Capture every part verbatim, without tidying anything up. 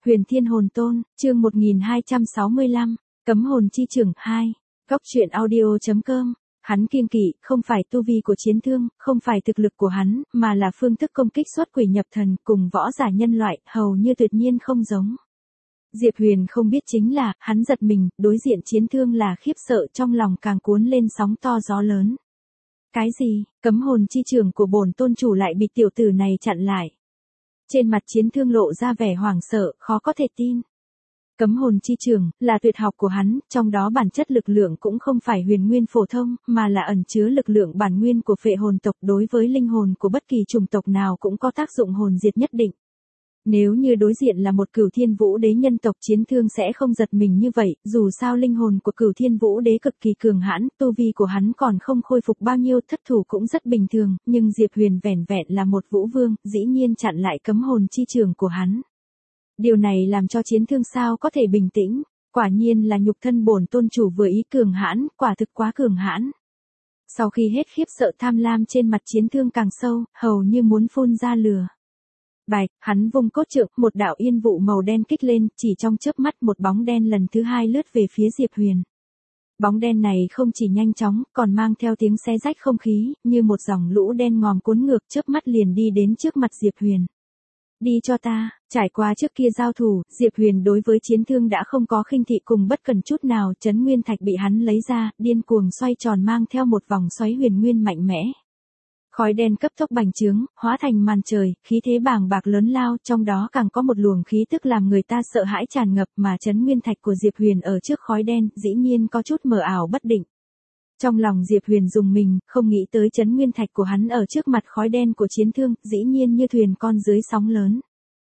Huyền Thiên Hồn Tôn, chương một nghìn hai trăm sáu mươi lăm, Cấm Hồn Chi Chưởng hai, Góc truyện audio.com. Hắn kiêng kỵ, không phải tu vi của chiến thương, không phải thực lực của hắn, mà là phương thức công kích xuất quỷ nhập thần, cùng võ giả nhân loại, hầu như tuyệt nhiên không giống. Diệp Huyền không biết chính là, hắn giật mình, đối diện chiến thương là khiếp sợ, trong lòng càng cuốn lên sóng to gió lớn. Cái gì, cấm hồn chi chưởng của bổn tôn chủ lại bị tiểu tử này chặn lại. Trên mặt chiến thương lộ ra vẻ hoảng sợ, khó có thể tin. Cấm hồn chi chưởng là tuyệt học của hắn, trong đó bản chất lực lượng cũng không phải huyền nguyên phổ thông, mà là ẩn chứa lực lượng bản nguyên của phệ hồn tộc, đối với linh hồn của bất kỳ chủng tộc nào cũng có tác dụng hồn diệt nhất định. Nếu như đối diện là một cửu thiên vũ đế nhân tộc, chiến thương sẽ không giật mình như vậy, dù sao linh hồn của cửu thiên vũ đế cực kỳ cường hãn, tu vi của hắn còn không khôi phục bao nhiêu, thất thủ cũng rất bình thường, nhưng Diệp Huyền vẻn vẹn là một vũ vương, dĩ nhiên chặn lại cấm hồn chi chưởng của hắn. Điều này làm cho chiến thương sao có thể bình tĩnh, quả nhiên là nhục thân bổn tôn chủ vừa ý cường hãn, quả thực quá cường hãn. Sau khi hết khiếp sợ, tham lam trên mặt chiến thương càng sâu, hầu như muốn phun ra lửa. Bạch, hắn vung cốt trượng, một đạo yên vụ màu đen kích lên, chỉ trong chớp mắt một bóng đen lần thứ hai lướt về phía Diệp Huyền. Bóng đen này không chỉ nhanh chóng, còn mang theo tiếng xé rách không khí, như một dòng lũ đen ngòm cuốn ngược, chớp mắt liền đi đến trước mặt Diệp Huyền. Đi cho ta, trải qua trước kia giao thủ, Diệp Huyền đối với chiến thương đã không có khinh thị cùng bất cần chút nào, chấn nguyên thạch bị hắn lấy ra, điên cuồng xoay tròn mang theo một vòng xoáy huyền nguyên mạnh mẽ. Khói đen cấp tốc bành trướng, hóa thành màn trời, khí thế bàng bạc lớn lao, trong đó càng có một luồng khí tức làm người ta sợ hãi tràn ngập, mà chấn nguyên thạch của Diệp Huyền ở trước khói đen, dĩ nhiên có chút mờ ảo bất định. Trong lòng Diệp Huyền dùng mình, không nghĩ tới chấn nguyên thạch của hắn ở trước mặt khói đen của chiến thương, dĩ nhiên như thuyền con dưới sóng lớn.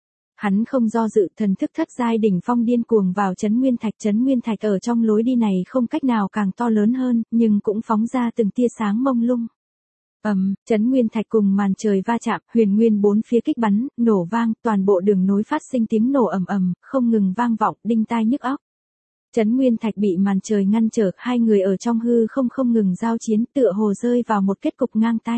Hắn không do dự, thần thức thất giai đỉnh phong điên cuồng vào chấn nguyên thạch, chấn nguyên thạch ở trong lối đi này không cách nào càng to lớn hơn, nhưng cũng phóng ra từng tia sáng mông lung. Ầm, um, chấn nguyên thạch cùng màn trời va chạm, huyền nguyên bốn phía kích bắn, nổ vang, toàn bộ đường nối phát sinh tiếng nổ ầm ầm, không ngừng vang vọng, đinh tai nhức óc. Chấn nguyên thạch bị màn trời ngăn trở, hai người ở trong hư không không ngừng giao chiến, tựa hồ rơi vào một kết cục ngang tay.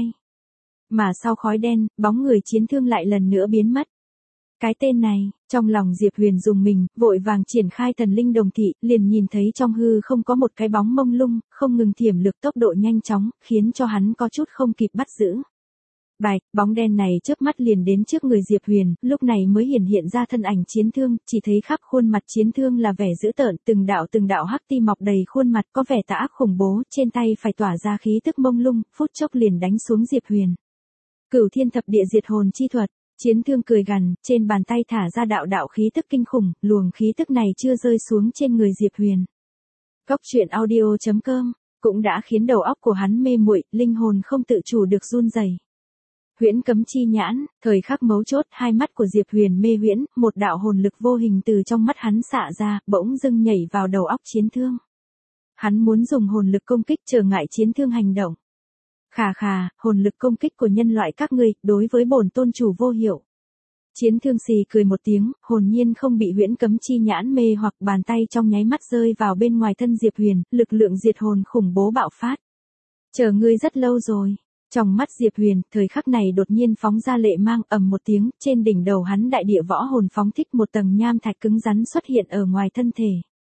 Mà sau khói đen, bóng người chiến thương lại lần nữa biến mất. Cái tên này, trong lòng Diệp Huyền dùng mình, vội vàng triển khai thần linh đồng thị, liền nhìn thấy trong hư không có một cái bóng mông lung, không ngừng thiểm lực tốc độ nhanh chóng, khiến cho hắn có chút không kịp bắt giữ. Bạch, bóng đen này chớp mắt liền đến trước người Diệp Huyền, lúc này mới hiển hiện ra thân ảnh chiến thương, chỉ thấy khắp khuôn mặt chiến thương là vẻ dữ tợn, từng đạo từng đạo hắc ti mọc đầy khuôn mặt, có vẻ tà ác khủng bố, trên tay phải tỏa ra khí tức mông lung, phút chốc liền đánh xuống Diệp Huyền. Cửu thiên thập địa diệt hồn chi thuật. Chiến thương cười gằn, trên bàn tay thả ra đạo đạo khí tức kinh khủng, luồng khí tức này chưa rơi xuống trên người Diệp Huyền. Góc truyện audio.com cũng đã khiến đầu óc của hắn mê muội, linh hồn không tự chủ được run rẩy. Huyễn cấm chi nhãn, thời khắc mấu chốt, hai mắt của Diệp Huyền mê huyễn, một đạo hồn lực vô hình từ trong mắt hắn xạ ra, bỗng dưng nhảy vào đầu óc chiến thương. Hắn muốn dùng hồn lực công kích trở ngại chiến thương hành động. Khà khà, hồn lực công kích của nhân loại các ngươi, đối với bổn tôn chủ vô hiệu. Chiến thương xì cười một tiếng, hồn nhiên không bị huyễn cấm chi nhãn mê hoặc, bàn tay trong nháy mắt rơi vào bên ngoài thân Diệp Huyền, lực lượng diệt hồn khủng bố bạo phát. Chờ ngươi rất lâu rồi. Trong mắt Diệp Huyền, thời khắc này đột nhiên phóng ra lệ mang, ầm một tiếng, trên đỉnh đầu hắn đại địa võ hồn phóng thích một tầng nham thạch cứng rắn xuất hiện ở ngoài thân thể.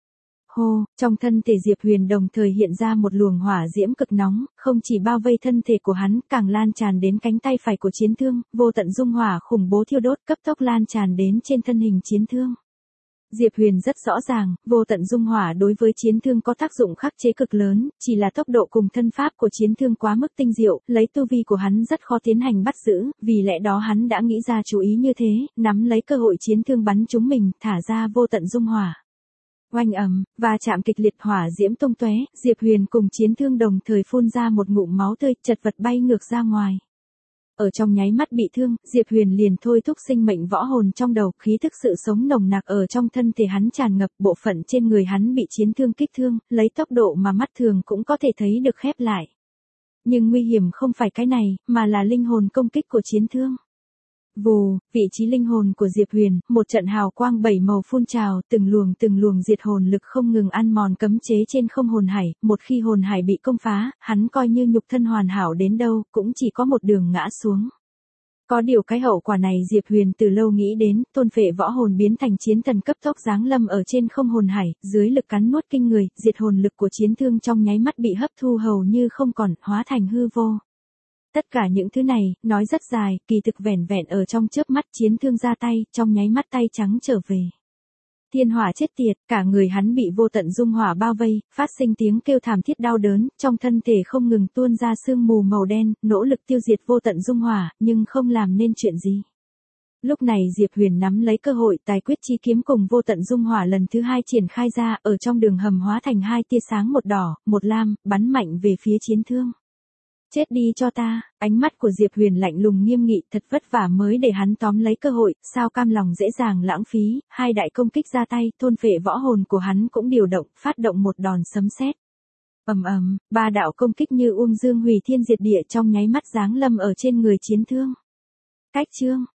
Hô, trong thân thể Diệp Huyền đồng thời hiện ra một luồng hỏa diễm cực nóng, không chỉ bao vây thân thể của hắn, càng lan tràn đến cánh tay phải của chiến thương, vô tận dung hỏa khủng bố thiêu đốt, cấp tốc lan tràn đến trên thân hình chiến thương. Diệp Huyền rất rõ ràng, vô tận dung hỏa đối với chiến thương có tác dụng khắc chế cực lớn, chỉ là tốc độ cùng thân pháp của chiến thương quá mức tinh diệu, lấy tu vi của hắn rất khó tiến hành bắt giữ, vì lẽ đó hắn đã nghĩ ra chú ý như thế, nắm lấy cơ hội chiến thương bắn trúng mình, thả ra vô tận dung hỏa. Oanh ầm, và chạm kịch liệt, hỏa diễm tung tóe, Diệp Huyền cùng chiến thương đồng thời phun ra một ngụm máu tươi, chật vật bay ngược ra ngoài. Ở trong nháy mắt bị thương, Diệp Huyền liền thôi thúc sinh mệnh võ hồn trong đầu, khí thức sự sống nồng nặc ở trong thân thể hắn tràn ngập, bộ phận trên người hắn bị chiến thương kích thương, lấy tốc độ mà mắt thường cũng có thể thấy được khép lại. Nhưng nguy hiểm không phải cái này, mà là linh hồn công kích của chiến thương. Vù, vị trí linh hồn của Diệp Huyền, một trận hào quang bảy màu phun trào, từng luồng từng luồng diệt hồn lực không ngừng ăn mòn cấm chế trên không hồn hải, một khi hồn hải bị công phá, hắn coi như nhục thân hoàn hảo đến đâu, cũng chỉ có một đường ngã xuống. Có điều cái hậu quả này Diệp Huyền từ lâu nghĩ đến, thôn phệ võ hồn biến thành chiến thần cấp tốc giáng lâm ở trên không hồn hải, dưới lực cắn nuốt kinh người, diệt hồn lực của chiến thương trong nháy mắt bị hấp thu hầu như không còn, hóa thành hư vô. Tất cả những thứ này, nói rất dài, kỳ thực vẻn vẹn ở trong chớp mắt chiến thương ra tay, trong nháy mắt tay trắng trở về. Thiên hỏa chết tiệt, cả người hắn bị vô tận dung hỏa bao vây, phát sinh tiếng kêu thảm thiết đau đớn, trong thân thể không ngừng tuôn ra sương mù màu đen, nỗ lực tiêu diệt vô tận dung hỏa, nhưng không làm nên chuyện gì. Lúc này Diệp Huyền nắm lấy cơ hội tài quyết chi kiếm cùng vô tận dung hỏa lần thứ hai triển khai ra, ở trong đường hầm hóa thành hai tia sáng một đỏ, một lam, bắn mạnh về phía chiến thương. Chết đi cho ta, ánh mắt của Diệp Huyền lạnh lùng nghiêm nghị, thật vất vả mới để hắn tóm lấy cơ hội, sao cam lòng dễ dàng lãng phí, hai đại công kích ra tay, thôn phệ võ hồn của hắn cũng điều động, phát động một đòn sấm sét. Ầm ầm, ba đạo công kích như uông dương hủy thiên diệt địa trong nháy mắt giáng lâm ở trên người chiến thương. Cách chương